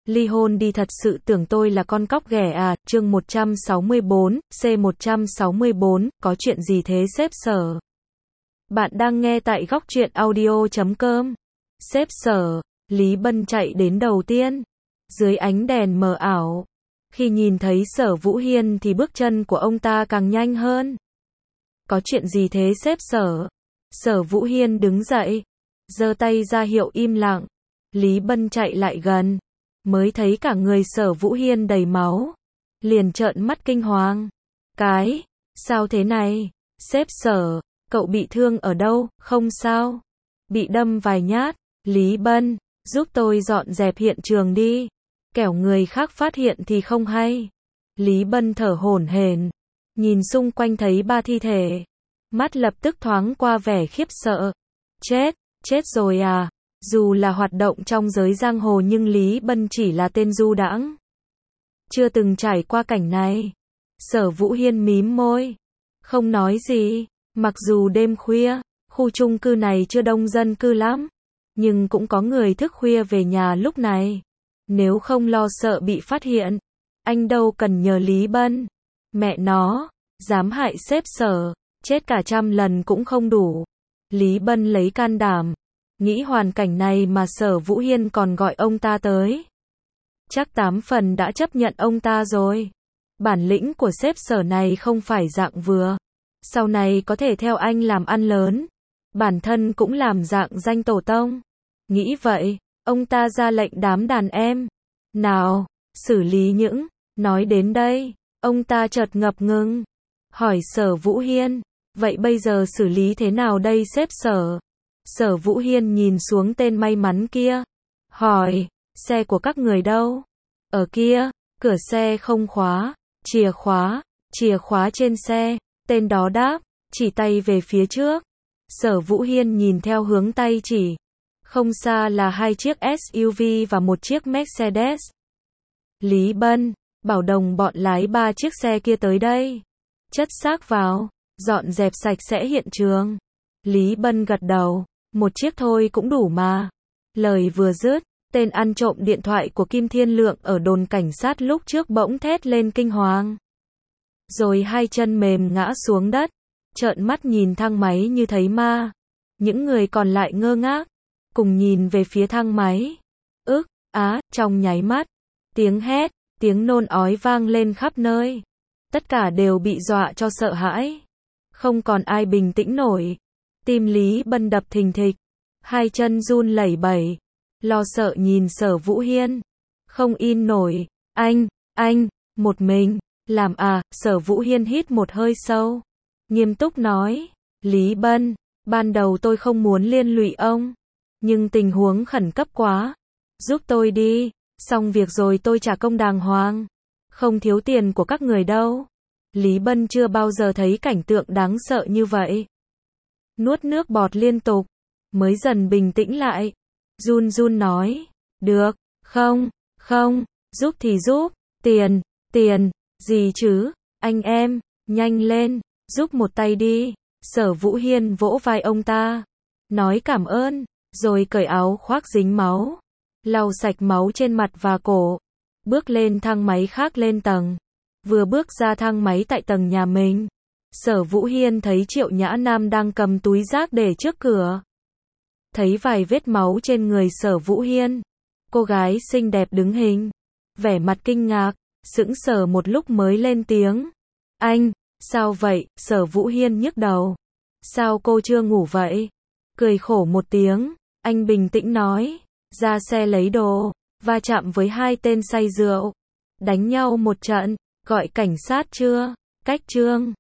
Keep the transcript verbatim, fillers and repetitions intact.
ly hôn đi thật sự tưởng tôi là con cóc ghẻ à, chương một trăm sáu mươi bốn, C một trăm sáu mươi bốn, có chuyện gì thế sếp Sở? Bạn đang nghe tại góc truyện audio chấm com. Sếp Sở, Lý Bân chạy đến đầu tiên. Dưới ánh đèn mờ ảo. Khi nhìn thấy Sở Vũ Hiên thì bước chân của ông ta càng nhanh hơn. Có chuyện gì thế sếp Sở? Sở Vũ Hiên đứng dậy. Giơ tay ra hiệu im lặng. Lý Bân chạy lại gần. Mới thấy cả người Sở Vũ Hiên đầy máu. Liền trợn mắt kinh hoàng. Cái, sao thế này? Sếp Sở, cậu bị thương ở đâu, không sao? Bị đâm vài nhát. Lý Bân, giúp tôi dọn dẹp hiện trường đi. Kẻo người khác phát hiện thì không hay. Lý Bân thở hổn hển. Nhìn xung quanh thấy ba thi thể. Mắt lập tức thoáng qua vẻ khiếp sợ. Chết, chết rồi à? Dù là hoạt động trong giới giang hồ nhưng Lý Bân chỉ là tên du đãng. Chưa từng trải qua cảnh này. Sở Vũ Hiên mím môi. Không nói gì. Mặc dù đêm khuya, khu chung cư này chưa đông dân cư lắm. Nhưng cũng có người thức khuya về nhà lúc này. Nếu không lo sợ bị phát hiện, anh đâu cần nhờ Lý Bân. Mẹ nó, dám hại sếp Sở, chết cả trăm lần cũng không đủ. Lý Bân lấy can đảm. Nghĩ hoàn cảnh này mà Sở Vũ Hiên còn gọi ông ta tới. Chắc tám phần đã chấp nhận ông ta rồi. Bản lĩnh của sếp Sở này không phải dạng vừa. Sau này có thể theo anh làm ăn lớn. Bản thân cũng làm dạng danh tổ tông. Nghĩ vậy, ông ta ra lệnh đám đàn em. Nào, xử lý những. Nói đến đây, ông ta chợt ngập ngừng. Hỏi Sở Vũ Hiên, vậy bây giờ xử lý thế nào đây sếp Sở? Sở Vũ Hiên nhìn xuống tên may mắn kia. Hỏi, xe của các người đâu? Ở kia, cửa xe không khóa. Chìa khóa, chìa khóa trên xe. Tên đó đáp, chỉ tay về phía trước. Sở Vũ Hiên nhìn theo hướng tay chỉ. Không xa là hai chiếc ét u vê và một chiếc Mercedes. Lý Bân, bảo đồng bọn lái ba chiếc xe kia tới đây. Chất xác vào, dọn dẹp sạch sẽ hiện trường. Lý Bân gật đầu, một chiếc thôi cũng đủ mà. Lời vừa dứt, tên ăn trộm điện thoại của Kim Thiên Lượng ở đồn cảnh sát lúc trước bỗng thét lên kinh hoàng. Rồi hai chân mềm ngã xuống đất, trợn mắt nhìn thang máy như thấy ma. Những người còn lại ngơ ngác, cùng nhìn về phía thang máy. Ức, á, trong nháy mắt, tiếng hét, tiếng nôn ói vang lên khắp nơi. Tất cả đều bị dọa cho sợ hãi. Không còn ai bình tĩnh nổi. Tim Lý Bân đập thình thịch. Hai chân run lẩy bẩy. Lo sợ nhìn Sở Vũ Hiên. Không in nổi. Anh, anh, một mình. Làm à, Sở Vũ Hiên hít một hơi sâu. Nghiêm túc nói. Lý Bân, ban đầu tôi không muốn liên lụy ông. Nhưng tình huống khẩn cấp quá. Giúp tôi đi. Xong việc rồi tôi trả công đàng hoàng. Không thiếu tiền của các người đâu. Lý Bân chưa bao giờ thấy cảnh tượng đáng sợ như vậy. Nuốt nước bọt liên tục. Mới dần bình tĩnh lại. Run run nói. Được, không, không, giúp thì giúp. Tiền, tiền, gì chứ, anh em, nhanh lên, giúp một tay đi. Sở Vũ Hiên vỗ vai ông ta. Nói cảm ơn, rồi cởi áo khoác dính máu. Lau sạch máu trên mặt và cổ. Bước lên thang máy khác lên tầng. Vừa bước ra thang máy tại tầng nhà mình. Sở Vũ Hiên thấy Triệu Nhã Nam đang cầm túi rác để trước cửa. Thấy vài vết máu trên người Sở Vũ Hiên. Cô gái xinh đẹp đứng hình. Vẻ mặt kinh ngạc, sững sờ một lúc mới lên tiếng. Anh, sao vậy? Sở Vũ Hiên nhức đầu. Sao cô chưa ngủ vậy? Cười khổ một tiếng, anh bình tĩnh nói. Ra xe lấy đồ, va chạm với hai tên say rượu. Đánh nhau một trận, gọi cảnh sát chưa? Cách trương.